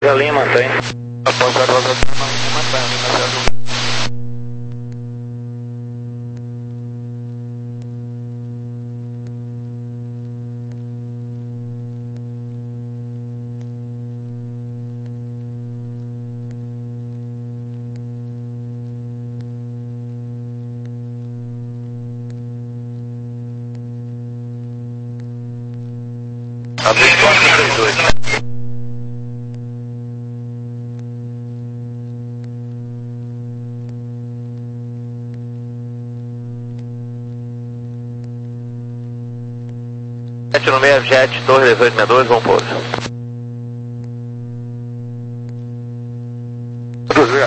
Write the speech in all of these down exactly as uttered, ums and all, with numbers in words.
Galinha mantém. Após a rosa mantém, Lima Sérgio Julieta. Abriu quatro três dois. sete no meio, jet, torre dezoito sessenta e dois, bom pouso. Obrigado.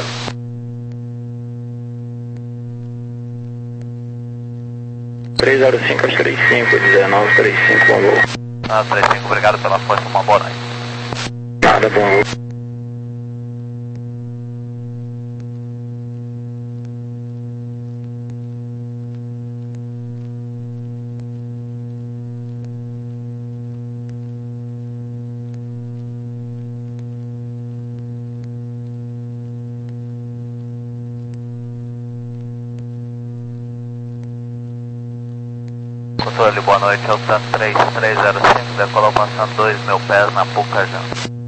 três zero cinco, três cinco, dezenove, três cinco, bom voo. Ah, três cinco, obrigado pela força, uma boa noite. Nada, bom voo. Controle, boa noite, é o Tanto três três zero cinco, decolou passando dois mil pés na Puca já.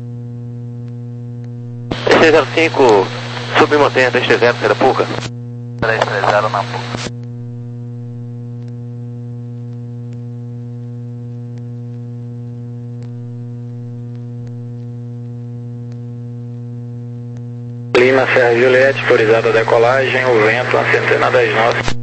três zero cinco, submontanha três três zero, sai da Puca. três três zero na Puca. Lima, Sérgio Juliette, autorizada a decolagem, o vento, a centena dez nove.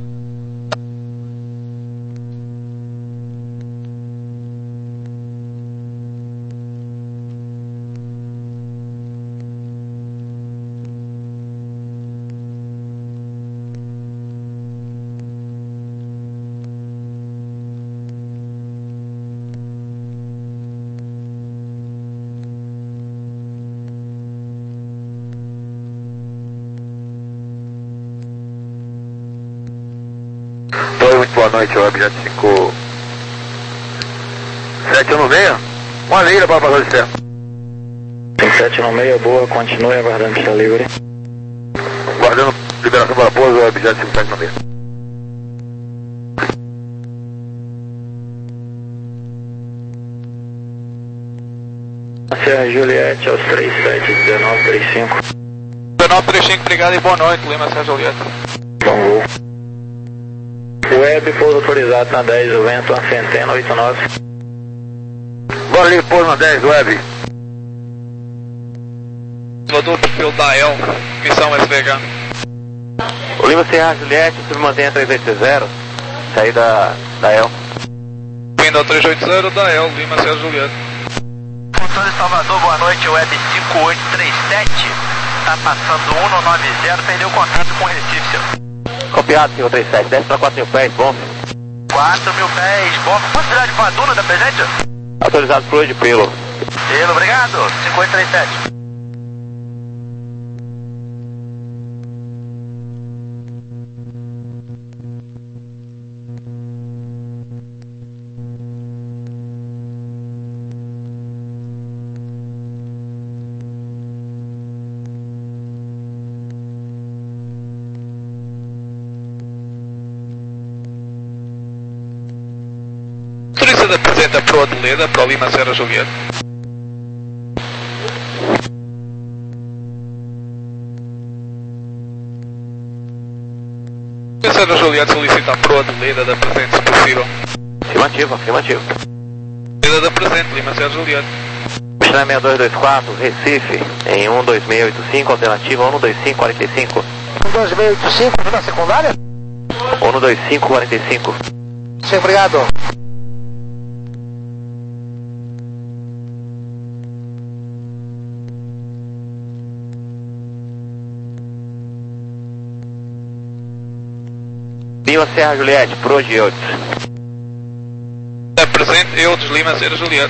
Oi, muito boa noite, o objeto cinco sete no meio, uma leira para passar de ferro. cinco sete no meio, boa, continue aguardando pista livre. Guardando liberação para pouso, o objeto cinco sete no meio. Sérgio Juliette, aos três sete, dezenove, trinta e cinco. dezenove trinta e cinco, obrigado e boa noite, Lima Sérgio Julieta. Bom voo. Web, pouso autorizado na dez, o vento, uma centena, oito nove. Bora ali, pouso na dez, web. Voador perfil da E L, missão S V H. O Lima Serra Juliette, submantenha três oito zero, saída da E L. Vindo ao três oito zero da E L, Lima Sérgio Julieta. Controle Salvador, boa noite, web cinco oito três sete, tá passando um no nove zero, perdeu contato com o Recife, senhor. Copiado, cinco três sete, desce para quatro mil pés, bom. quatro mil pés, bom. Quantidade de Paduna da presente? Autorizado fluido pelo. Pelo, obrigado, cinco oito três sete. Autorizada apresenta para o Adeleda, para o Lima Serra Julieta. Lima Serra Julieta solicita a Pro Adeleda da presente, se possível. Afirmativo, afirmativo. Adeleda da presente, Lima Serra Julieta. China seis dois dois quatro, Recife, em um dois seis oito cinco, alternativa um dois cinco quatro cinco. um dois seis oito cinco, na secundária? um dois cinco quatro cinco. Sim, obrigado. Lima Serra Juliette, Pro de Eudes. Da presente, Eudes, Lima Serra Julieta.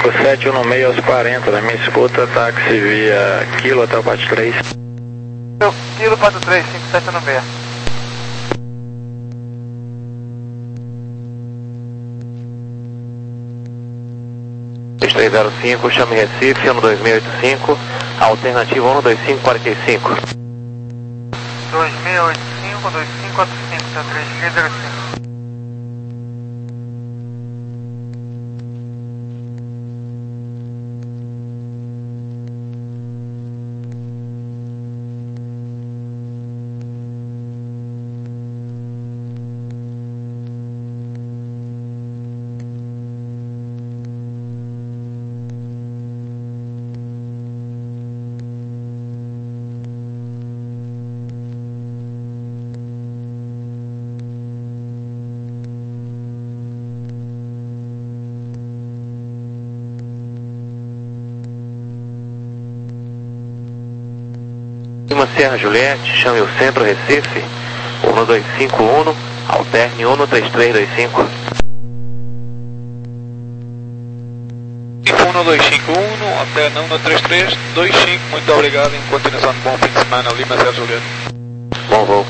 cinco sete um seis aos quarenta, na minha escuta, táxi via Kilo até o Pat três. Kilo quatro três, cinco sete um seis. três três zero cinco, chame Recife, um dois seis oito cinco, alternativa um dois cinco quatro cinco. dois seis oito cinco, dois cinco quatro cinco, tá três três zero cinco. Lima Serra Juliette, chame o centro Recife, um dois cinco um, alterne um três três dois cinco. um dois cinco um, alterna um três três dois cinco, muito obrigado, em continuação de bom fim de semana, Lima Serra Juliette. Bom voo.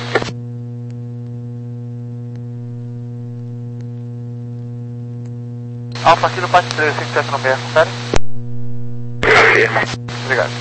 Alfa Kilo Pat três, cinco sete um seis, confere? Obrigado.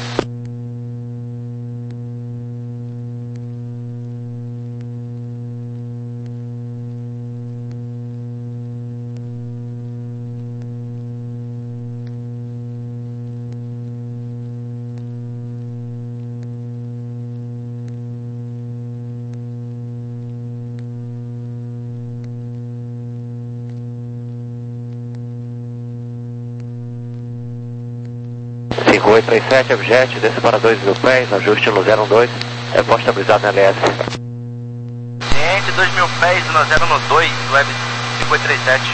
cinco oito três sete, objeto, desça para dois mil pés, ajuste no zero um dois, repórter estabilizado na L S. Ciente, dois mil pés no zero um dois, web cinco oito três sete.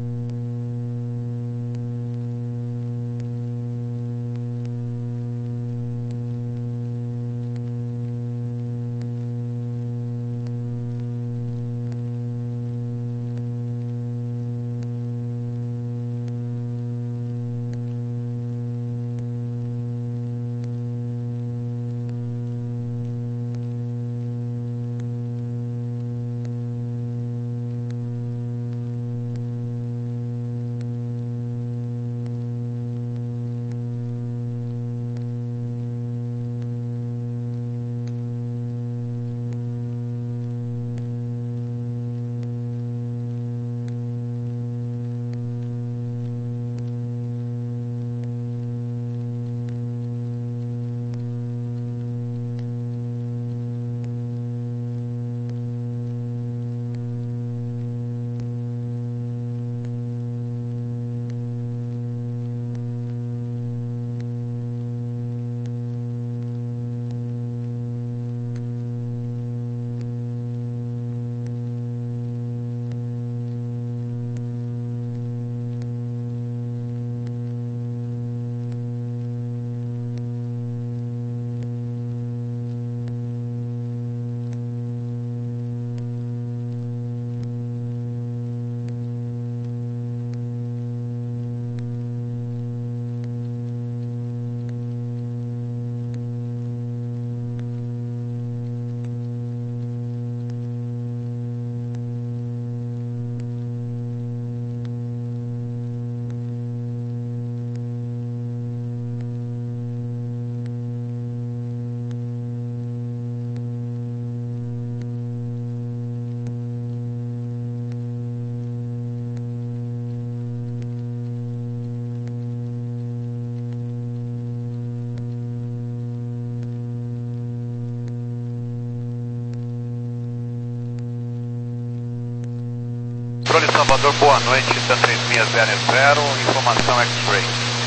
Controle Salvador, boa noite, TAM três seis zero zero, informação X-Ray.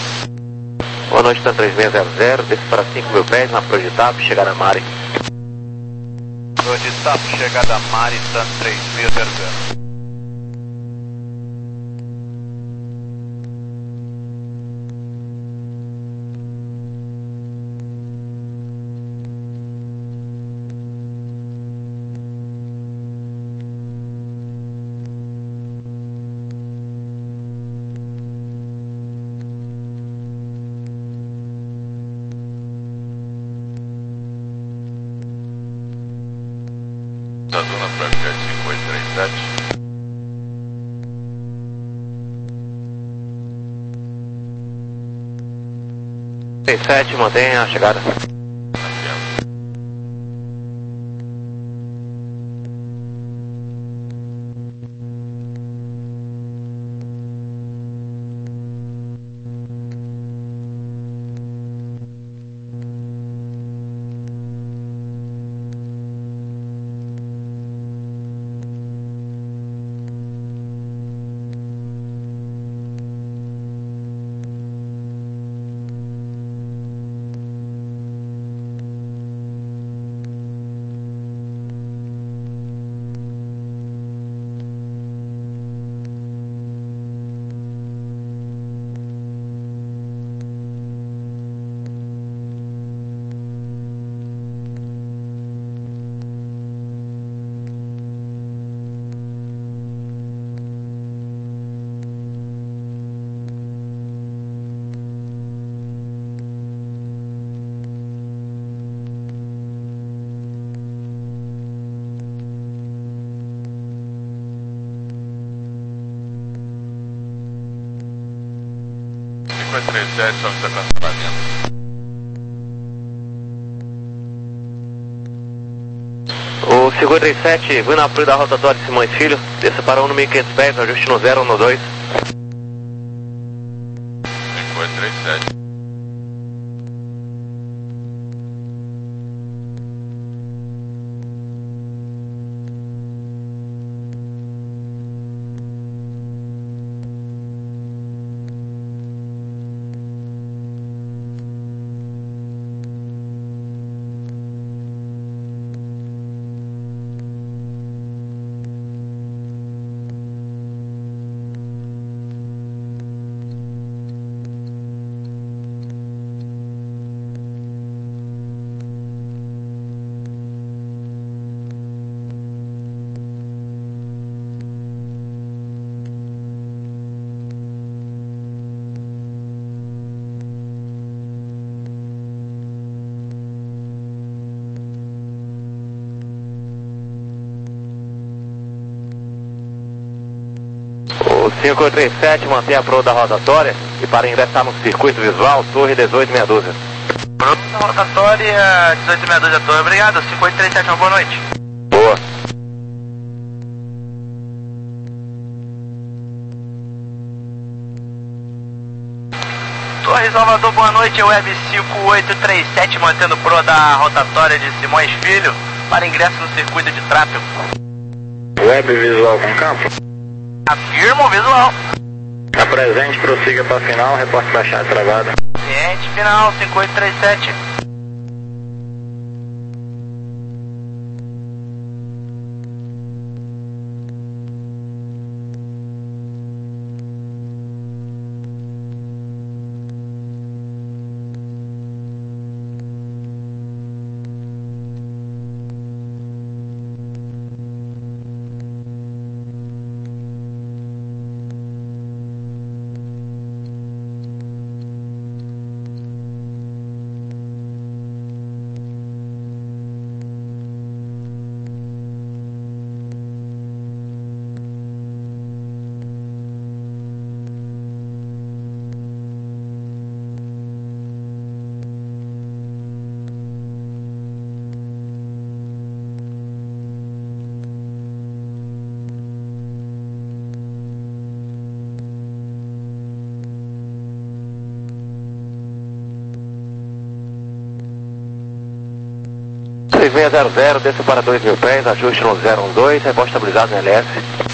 Boa noite, TAM três seis zero zero, desça para cinco mil pés na Progitap, chegada a Mari. Progitap, chegada a Mari, TAM três seis zero zero. Zona Flight Jet cinco oito três sete. três sete, mantenha a chegada. cinco oito três sete, só está cancelamento. O cinco três sete, vindo na apoio da rotatória de Simões Filho, desça para um no mil e quinhentos pés, ajuste no zero, no dois. cinco oito três sete. O cinco três sete, mantém a proa da rotatória e para ingressar no circuito visual, torre dezoito meia dúzia. Proa da rotatória, dezoito meia dúzia, torre, obrigado. cinco oito três sete, uma boa noite. Boa. Torre Salvador, boa noite, Web cinco oito três sete, mantendo proa da rotatória de Simões Filho para ingresso no circuito de tráfego. Web visual com campo. Afirmo visual. Apresente, prossiga para final, reporte baixado travada. Cliente final, cinco oito três sete. seis seis zero zero, desça para dois mil pés, ajuste no zero um dois, reposta estabilizado no L S.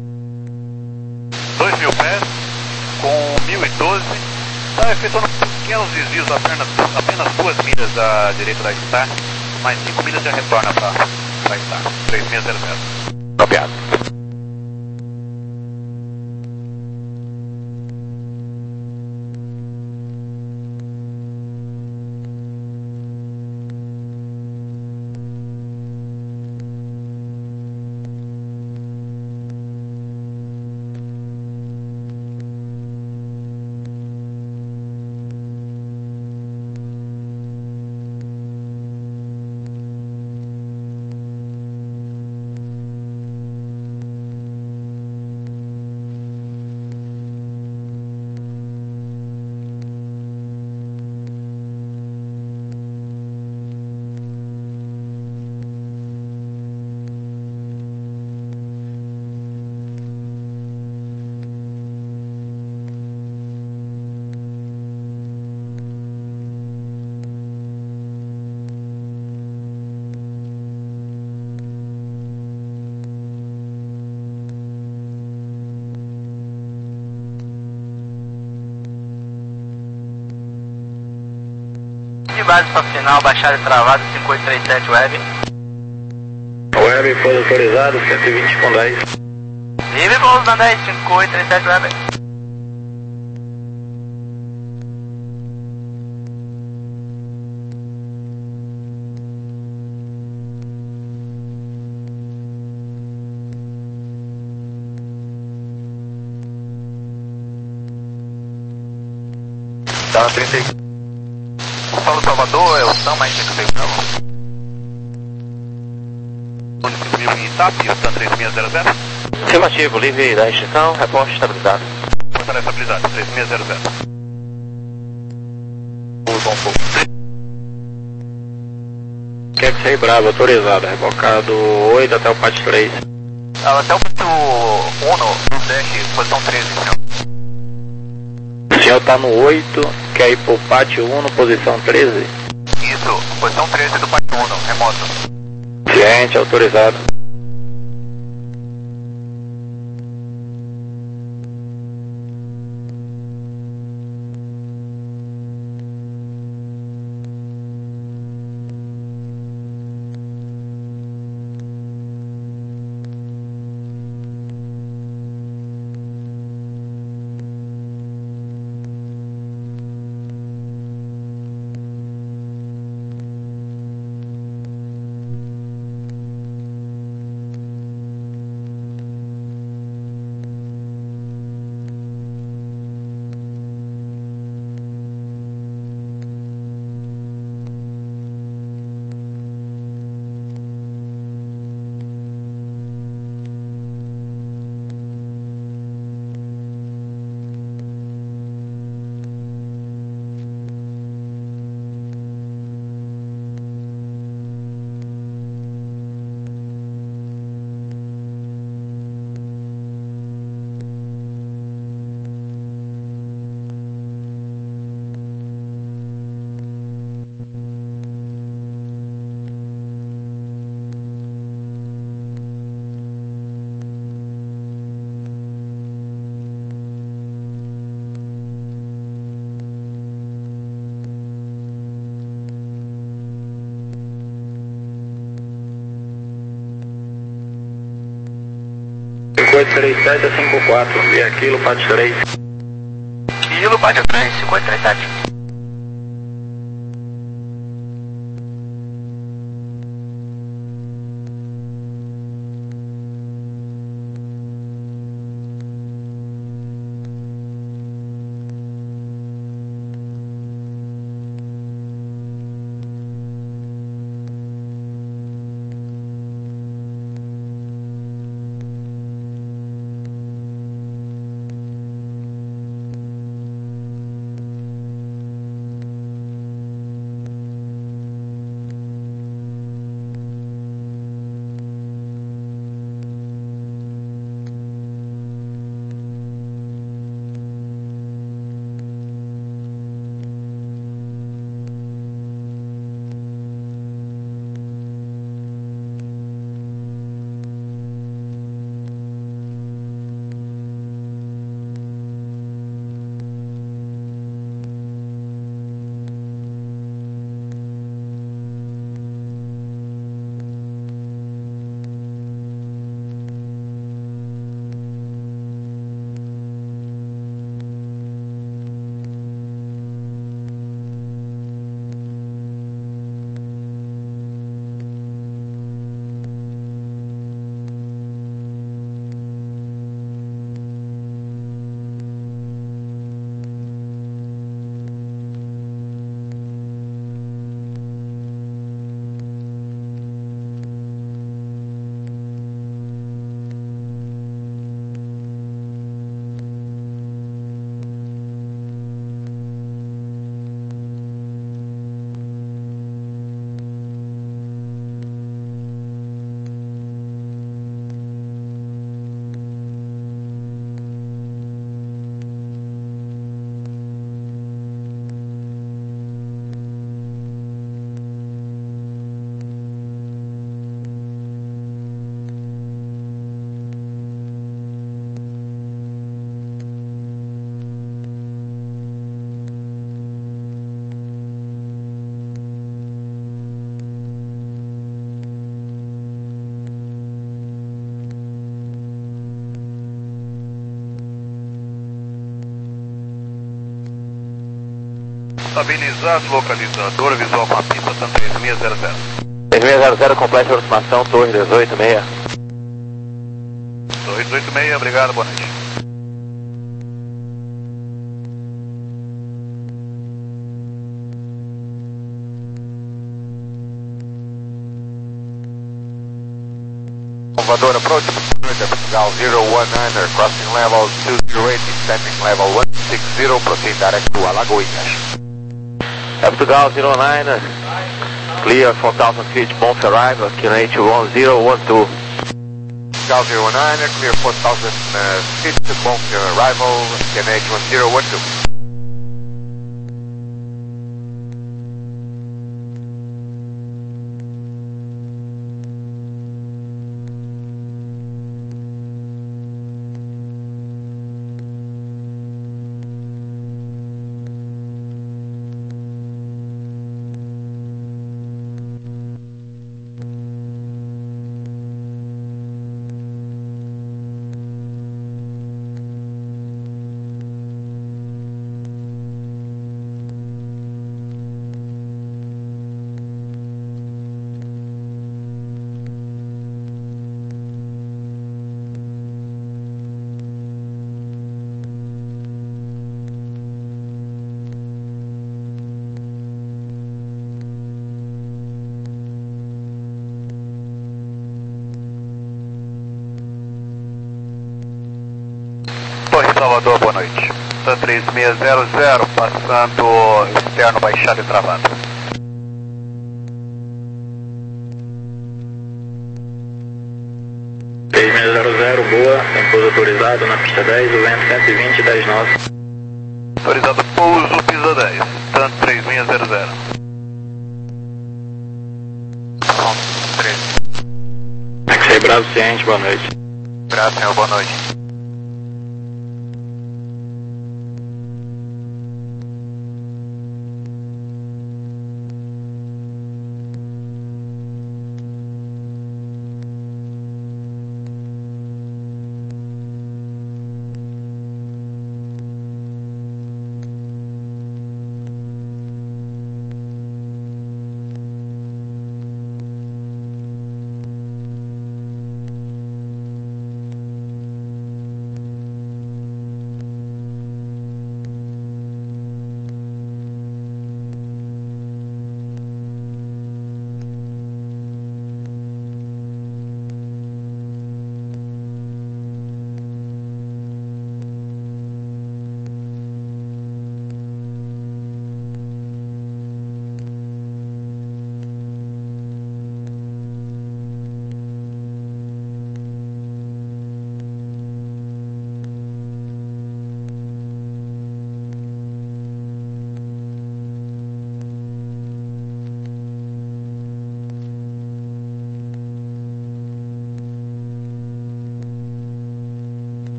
dois mil pés, com mil e doze, está efetuando pequenos desvios, apenas, apenas duas milhas da direita da Star, mais cinco milhas já retorna para a Star, três seis zero zero. Copiado. base para final, baixada e travada, cinco oito três sete Web. Web foi autorizado, cento e vinte com dez. Livre voo na dez, cinco oito três sete Web. Tá na trinta e... Paulo Salvador, é o Sam, mais cinco seis não. cinco mil em Itapi, o Sam três seis zero zero. Afirmativo, livre da restrição, reporte estabilizado. Fortaleza estabilizado, três seis zero zero. Usa um pouco. Quer que seja bravo, autorizado, rebocado oito até o P A T três. Ah, até o ponto um, no dash, posição treze, então. O senhor tá no oito, quer ir pro P A T um, posição treze? Isso, posição treze do P A T um, remoto. Ciente, autorizado. cinco oito três sete a cinco quatro, via quilo, P A T três. Quilo, P A T três, cinco oito três sete. estabilizado, localizador, visual com a pista, Sun três seis zero zero. três seis zero zero, complete a aproximação, torre dezoito seis. Torre dezoito seis, obrigado, boa noite. Salvador approach, Portugal zero one nine, crossing level two zero eight, descending level one six zero, proceed direct to Alagoinhas. Portugal zero nine, clear four thousand feet, both arrival, Q N H one zero one two. Portugal zero nine, clear four thousand uh, feet, both arrival, Q N H one zero one two. Torre Salvador, boa noite. Sun três seis zero zero, passando externo baixado e travado. três seis zero zero, boa, tem pouso autorizado na pista dez, o vento cento e vinte, dez nós. Autorizado pouso, pista dez, Sun três seis zero zero. X-Ray Bravo ciente, boa noite. Obrigado, senhor, boa noite.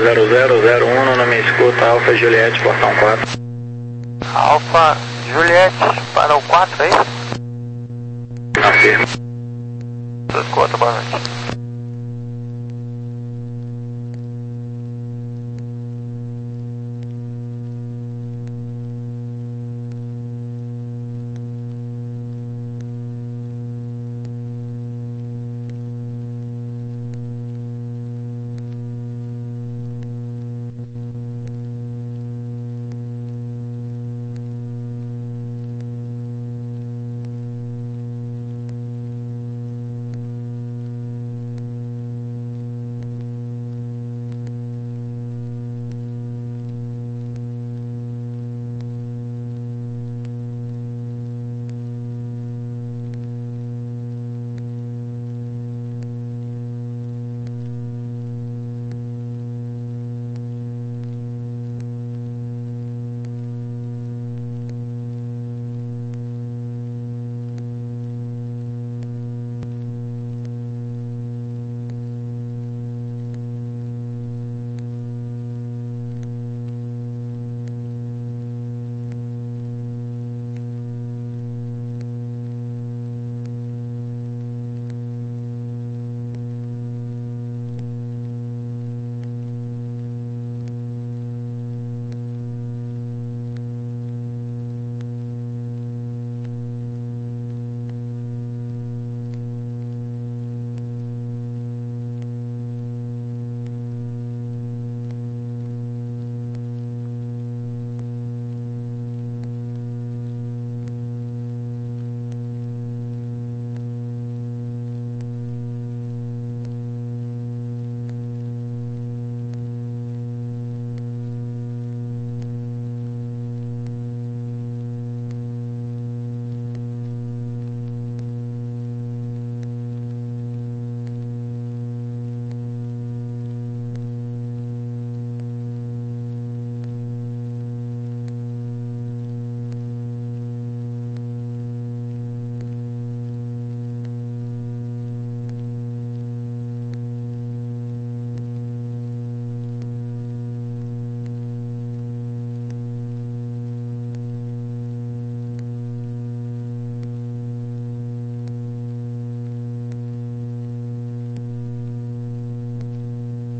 zero zero zero um, não me escuta, Alfa Juliette, portão quatro. Alfa Juliette para o quatro, é isso? Afirma. Escuta, boa noite.